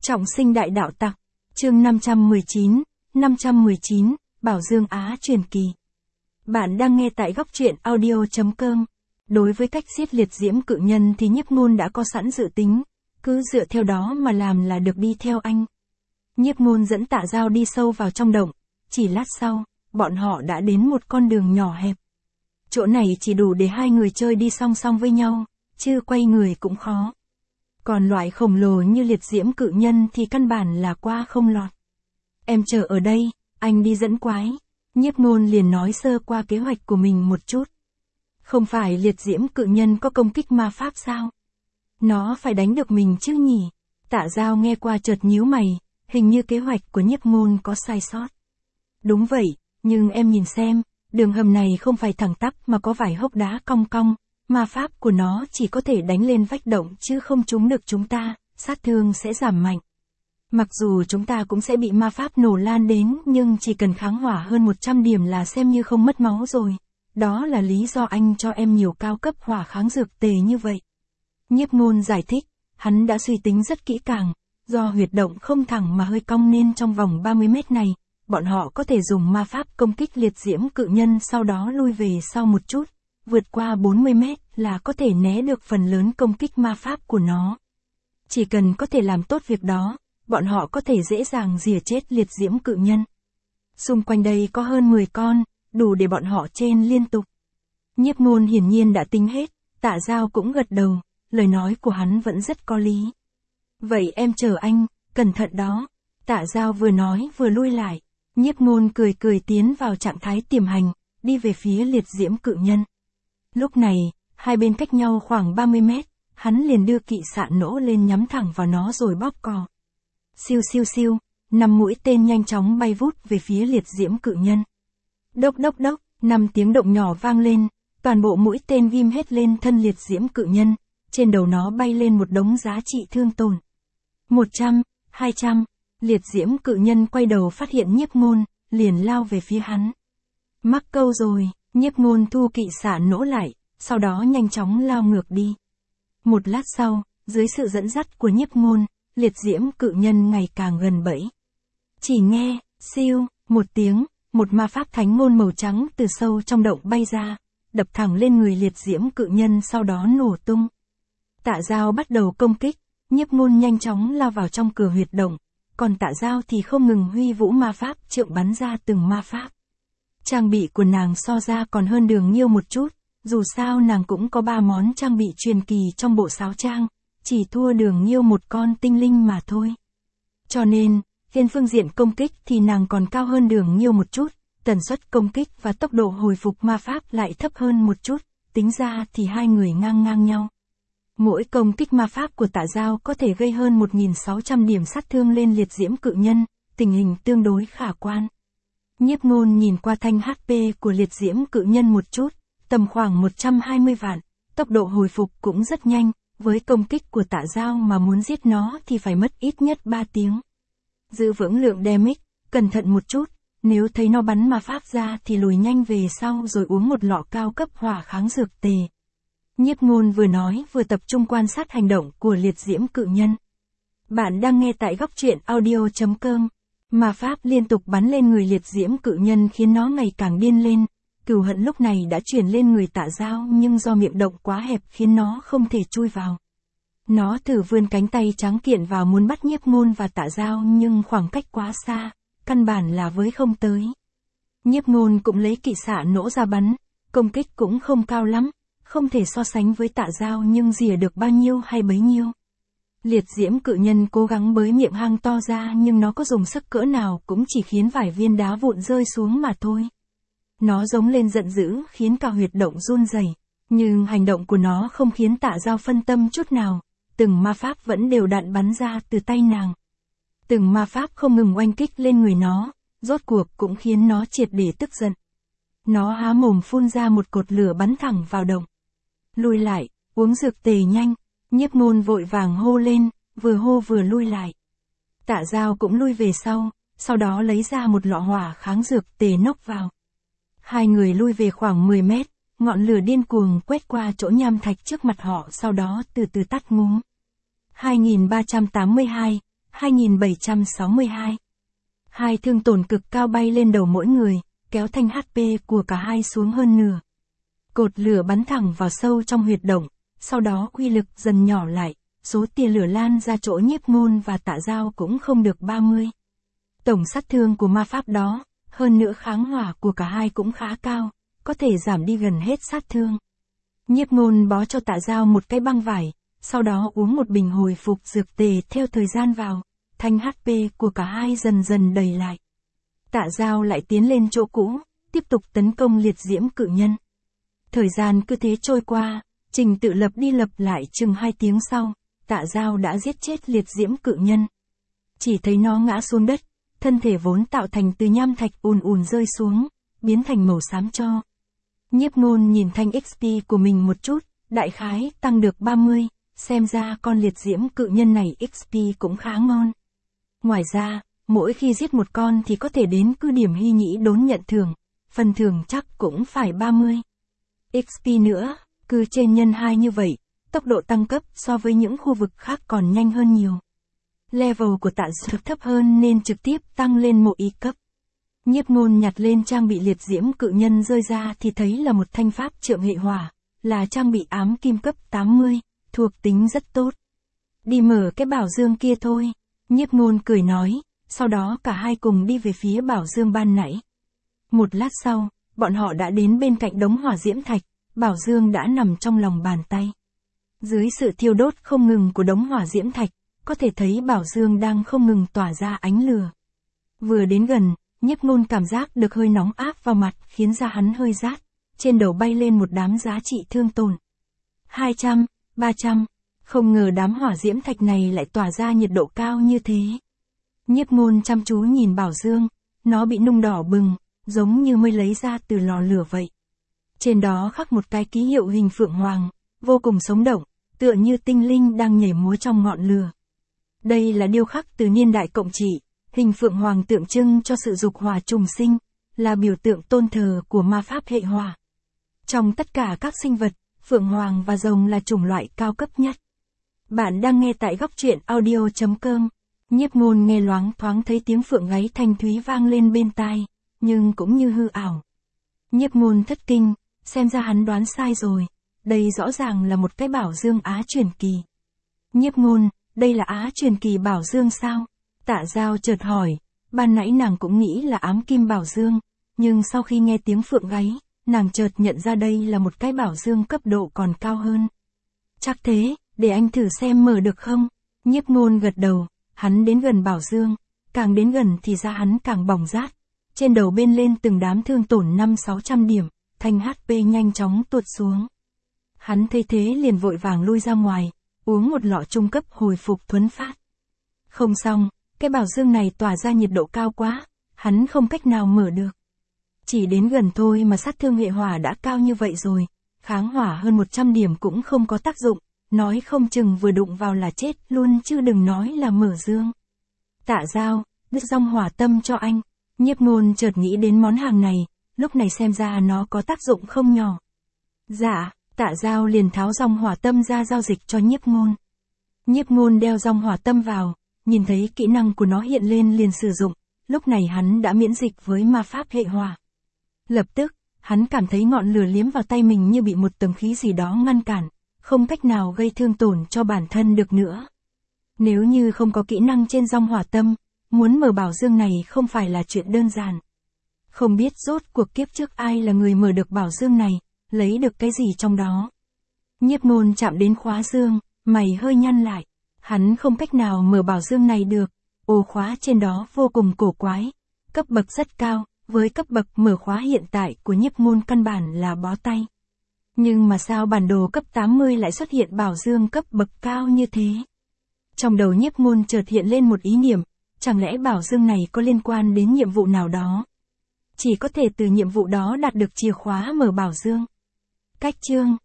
Trọng sinh đại đạo tặc, chương 519, Bảo Dương Á truyền kỳ. Bạn đang nghe tại góc truyện audio.com. Đối với cách giết liệt diễm cự nhân thì Nhiếp Ngôn đã có sẵn dự tính, cứ dựa theo đó mà làm là được. Đi theo anh. Nhiếp Ngôn dẫn Tạ Dao đi sâu vào trong động, chỉ lát sau, bọn họ đã đến một con đường nhỏ hẹp. Chỗ này chỉ đủ để hai người chơi đi song song với nhau, chứ quay người cũng khó. Còn loại khổng lồ như liệt diễm cự nhân thì căn bản là qua không lọt. Em chờ ở đây, anh đi dẫn quái. Nhiếp Ngôn liền nói sơ qua kế hoạch của mình một chút. Không phải liệt diễm cự nhân có công kích ma pháp sao? Nó phải đánh được mình chứ nhỉ? Tạ Dao nghe qua chợt nhíu mày, hình như kế hoạch của Nhiếp Ngôn có sai sót. Đúng vậy, nhưng em nhìn xem, đường hầm này không phải thẳng tắp mà có vài hốc đá cong cong. Ma pháp của nó chỉ có thể đánh lên vách động chứ không trúng được chúng ta, sát thương sẽ giảm mạnh. Mặc dù chúng ta cũng sẽ bị ma pháp nổ lan đến nhưng chỉ cần kháng hỏa hơn 100 điểm là xem như không mất máu rồi. Đó là lý do anh cho em nhiều cao cấp hỏa kháng dược tề như vậy. Nhiếp Ngôn giải thích, hắn đã suy tính rất kỹ càng, do huyệt động không thẳng mà hơi cong nên trong vòng 30 mét này, bọn họ có thể dùng ma pháp công kích liệt diễm cự nhân sau đó lui về sau một chút. Vượt qua 40 mét là có thể né được phần lớn công kích ma pháp của nó. Chỉ cần có thể làm tốt việc đó, bọn họ có thể dễ dàng rỉa chết liệt diễm cự nhân. Xung quanh đây có hơn 10 con, đủ để bọn họ chen liên tục. Nhiếp Ngôn hiển nhiên đã tính hết, Tạ Dao cũng gật đầu, lời nói của hắn vẫn rất có lý. Vậy em chờ anh, cẩn thận đó. Tạ Dao vừa nói vừa lui lại, Nhiếp Ngôn cười tiến vào trạng thái tiềm hành, đi về phía liệt diễm cự nhân. Lúc này, hai bên cách nhau khoảng 30 mét, hắn liền đưa kỵ xạ nỗ lên nhắm thẳng vào nó rồi bóp cò. Siêu siêu siêu, 5 mũi tên nhanh chóng bay vút về phía liệt diễm cự nhân. Đốc đốc đốc, 5 tiếng động nhỏ vang lên, toàn bộ mũi tên ghim hết lên thân liệt diễm cự nhân, trên đầu nó bay lên một đống giá trị thương tổn. 100, 200, liệt diễm cự nhân quay đầu phát hiện Nhiếp Ngôn, liền lao về phía hắn. Mắc câu rồi. Nhiếp Ngôn thu kỵ xạ nỗ lại, sau đó nhanh chóng lao ngược đi. Một lát sau, dưới sự dẫn dắt của Nhiếp Ngôn, liệt diễm cự nhân ngày càng gần bẫy. Chỉ nghe, siêu, một tiếng, một ma pháp thánh ngôn màu trắng từ sâu trong động bay ra, đập thẳng lên người liệt diễm cự nhân sau đó nổ tung. Tạ Dao bắt đầu công kích, Nhiếp Ngôn nhanh chóng lao vào trong cửa huyệt động, còn Tạ Dao thì không ngừng huy vũ ma pháp trượng bắn ra từng ma pháp. Trang bị của nàng so ra còn hơn Đường Nhiêu một chút, dù sao nàng cũng có 3 món trang bị truyền kỳ trong bộ sáo trang, chỉ thua Đường Nhiêu một con tinh linh mà thôi. Cho nên, trên phương diện công kích thì nàng còn cao hơn Đường Nhiêu một chút, tần suất công kích và tốc độ hồi phục ma pháp lại thấp hơn một chút, tính ra thì hai người ngang nhau. Mỗi công kích ma pháp của Tạ Dao có thể gây hơn 1.600 điểm sát thương lên liệt diễm cự nhân, tình hình tương đối khả quan. Nhiếp Ngôn nhìn qua thanh HP của liệt diễm cự nhân một chút, tầm khoảng 120 vạn, tốc độ hồi phục cũng rất nhanh, với công kích của Tạ Dao mà muốn giết nó thì phải mất ít nhất 3 tiếng. Giữ vững lượng damage, cẩn thận một chút, nếu thấy nó bắn ma pháp ra thì lùi nhanh về sau rồi uống một lọ cao cấp hỏa kháng dược tề. Nhiếp Ngôn vừa nói vừa tập trung quan sát hành động của liệt diễm cự nhân. Bạn đang nghe tại góc truyện audio.com. Ma pháp liên tục bắn lên người liệt diễm cự nhân khiến nó ngày càng điên lên, cừu hận lúc này đã chuyển lên người Tạ Dao nhưng do miệng động quá hẹp khiến nó không thể chui vào. Nó thử vươn cánh tay trắng kiện vào muốn bắt Nhiếp Ngôn và Tạ Dao nhưng khoảng cách quá xa, căn bản là với không tới. Nhiếp Ngôn cũng lấy kỵ xạ nỗ ra bắn, công kích cũng không cao lắm, không thể so sánh với Tạ Dao nhưng rỉa được bao nhiêu hay bấy nhiêu. Liệt diễm cự nhân cố gắng bới miệng hang to ra nhưng nó có dùng sức cỡ nào cũng chỉ khiến vài viên đá vụn rơi xuống mà thôi. Nó giống lên giận dữ khiến cả huyệt động run rẩy, nhưng hành động của nó không khiến Tạ Dao phân tâm chút nào, từng ma pháp vẫn đều đặn bắn ra từ tay nàng. Từng ma pháp không ngừng oanh kích lên người nó, rốt cuộc cũng khiến nó triệt để tức giận. Nó há mồm phun ra một cột lửa bắn thẳng vào động. Lùi lại, uống dược tề nhanh. Nhiếp Ngôn vội vàng hô lên, vừa hô vừa lui lại. Tạ Dao cũng lui về sau đó lấy ra một lọ hỏa kháng dược tề nốc vào. Hai người lui về khoảng 10 mét, ngọn lửa điên cuồng quét qua chỗ nham thạch trước mặt họ sau đó từ từ tắt ngúm. 2382, 2762. Hai thương tổn cực cao bay lên đầu mỗi người, kéo thanh HP của cả hai xuống hơn nửa. Cột lửa bắn thẳng vào sâu trong huyệt động, sau đó uy lực dần nhỏ lại, số tia lửa lan ra chỗ Nhiếp Ngôn và Tạ Dao cũng không được 30. Tổng sát thương của ma pháp đó, hơn nữa kháng hỏa của cả hai cũng khá cao, có thể giảm đi gần hết sát thương. Nhiếp Ngôn bó cho Tạ Dao một cái băng vải, sau đó uống một bình hồi phục dược tề theo thời gian vào, thanh HP của cả hai dần dần đầy lại. Tạ Dao lại tiến lên chỗ cũ, tiếp tục tấn công liệt diễm cự nhân. Thời gian cứ thế trôi qua, trình tự lập đi lập lại chừng 2 tiếng sau, Tạ Dao đã giết chết liệt diễm cự nhân. Chỉ thấy nó ngã xuống đất, thân thể vốn tạo thành từ nham thạch ùn ùn rơi xuống, biến thành màu xám tro. Nhiếp Ngôn nhìn thanh XP của mình một chút, đại khái tăng được 30, xem ra con liệt diễm cự nhân này XP cũng khá ngon. Ngoài ra, mỗi khi giết một con thì có thể đến cứ điểm hy nhĩ đốn nhận thưởng, phần thưởng chắc cũng phải 30. XP nữa, cứ trên nhân 2 như vậy, tốc độ tăng cấp so với những khu vực khác còn nhanh hơn nhiều. Level của Tạ Dao thấp hơn nên trực tiếp tăng lên một ý cấp. Nhiếp Ngôn nhặt lên trang bị liệt diễm cự nhân rơi ra thì thấy là một thanh pháp trượng hệ hỏa, là trang bị ám kim cấp 80, thuộc tính rất tốt. Đi mở cái bảo dương kia thôi, Nhiếp Ngôn cười nói, sau đó cả hai cùng đi về phía bảo dương ban nãy. Một lát sau, bọn họ đã đến bên cạnh đống hỏa diễm thạch, bảo dương đã nằm trong lòng bàn tay. Dưới sự thiêu đốt không ngừng của đống hỏa diễm thạch, có thể thấy bảo dương đang không ngừng tỏa ra ánh lửa. Vừa đến gần, Nhiếp Ngôn cảm giác được hơi nóng áp vào mặt khiến da hắn hơi rát, trên đầu bay lên một đám giá trị thương tổn. 200, 300, không ngờ đám hỏa diễm thạch này lại tỏa ra nhiệt độ cao như thế. Nhiếp Ngôn chăm chú nhìn bảo dương, nó bị nung đỏ bừng, giống như mới lấy ra từ lò lửa vậy. Trên đó khắc một cái ký hiệu hình phượng hoàng, vô cùng sống động, tựa như tinh linh đang nhảy múa trong ngọn lửa. Đây là điêu khắc từ niên đại Cộng trị, hình phượng hoàng tượng trưng cho sự dục hỏa trùng sinh, là biểu tượng tôn thờ của ma pháp hệ hỏa. Trong tất cả các sinh vật, phượng hoàng và rồng là chủng loại cao cấp nhất. Bạn đang nghe tại góc truyện audio.com. Nhiếp Ngôn nghe loáng thoáng thấy tiếng phượng gáy thanh thúy vang lên bên tai, nhưng cũng như hư ảo. Nhiếp Ngôn thất kinh, xem ra hắn đoán sai rồi, đây rõ ràng là một cái bảo dương Á truyền kỳ. Nhiếp Ngôn, đây là Á truyền kỳ bảo dương sao? Tạ Dao chợt hỏi, ban nãy nàng cũng nghĩ là ám kim bảo dương, nhưng sau khi nghe tiếng phượng gáy, nàng chợt nhận ra đây là một cái bảo dương cấp độ còn cao hơn. Chắc thế, để anh thử xem mở được không? Nhiếp Ngôn gật đầu, hắn đến gần bảo dương, càng đến gần thì da hắn càng bỏng rát, trên đầu bên lên từng đám thương tổn 500-600 điểm, thanh HP nhanh chóng tuột xuống. Hắn thấy thế liền vội vàng lui ra ngoài, uống một lọ trung cấp hồi phục thuấn phát. Không xong, cái bảo dương này tỏa ra nhiệt độ cao quá, hắn không cách nào mở được. Chỉ đến gần thôi mà sát thương hệ hỏa đã cao như vậy rồi, kháng hỏa hơn 100 điểm cũng không có tác dụng, nói không chừng vừa đụng vào là chết luôn chứ đừng nói là mở dương. Tạ Dao, đứt dòng hỏa tâm cho anh. Nhiếp Ngôn chợt nghĩ đến món hàng này, lúc này xem ra nó có tác dụng không nhỏ. Dạ, Tạ Dao liền tháo dòng hỏa tâm ra giao dịch cho Nhiếp Ngôn. Nhiếp Ngôn đeo dòng hỏa tâm vào, nhìn thấy kỹ năng của nó hiện lên liền sử dụng, lúc này hắn đã miễn dịch với ma pháp hệ hỏa. Lập tức, hắn cảm thấy ngọn lửa liếm vào tay mình như bị một tầng khí gì đó ngăn cản, không cách nào gây thương tổn cho bản thân được nữa. Nếu như không có kỹ năng trên dòng hỏa tâm, muốn mở bảo dương này không phải là chuyện đơn giản. Không biết rốt cuộc kiếp trước ai là người mở được bảo dương này, lấy được cái gì trong đó. Nhiếp Ngôn chạm đến khóa dương, mày hơi nhăn lại. Hắn không cách nào mở bảo dương này được, ổ khóa trên đó vô cùng cổ quái, cấp bậc rất cao, với cấp bậc mở khóa hiện tại của Nhiếp Ngôn căn bản là bó tay. Nhưng mà sao bản đồ cấp 80 lại xuất hiện bảo dương cấp bậc cao như thế? Trong đầu Nhiếp Ngôn chợt hiện lên một ý niệm, chẳng lẽ bảo dương này có liên quan đến nhiệm vụ nào đó? Chỉ có thể từ nhiệm vụ đó đạt được chìa khóa mở bảo dương. Cách chương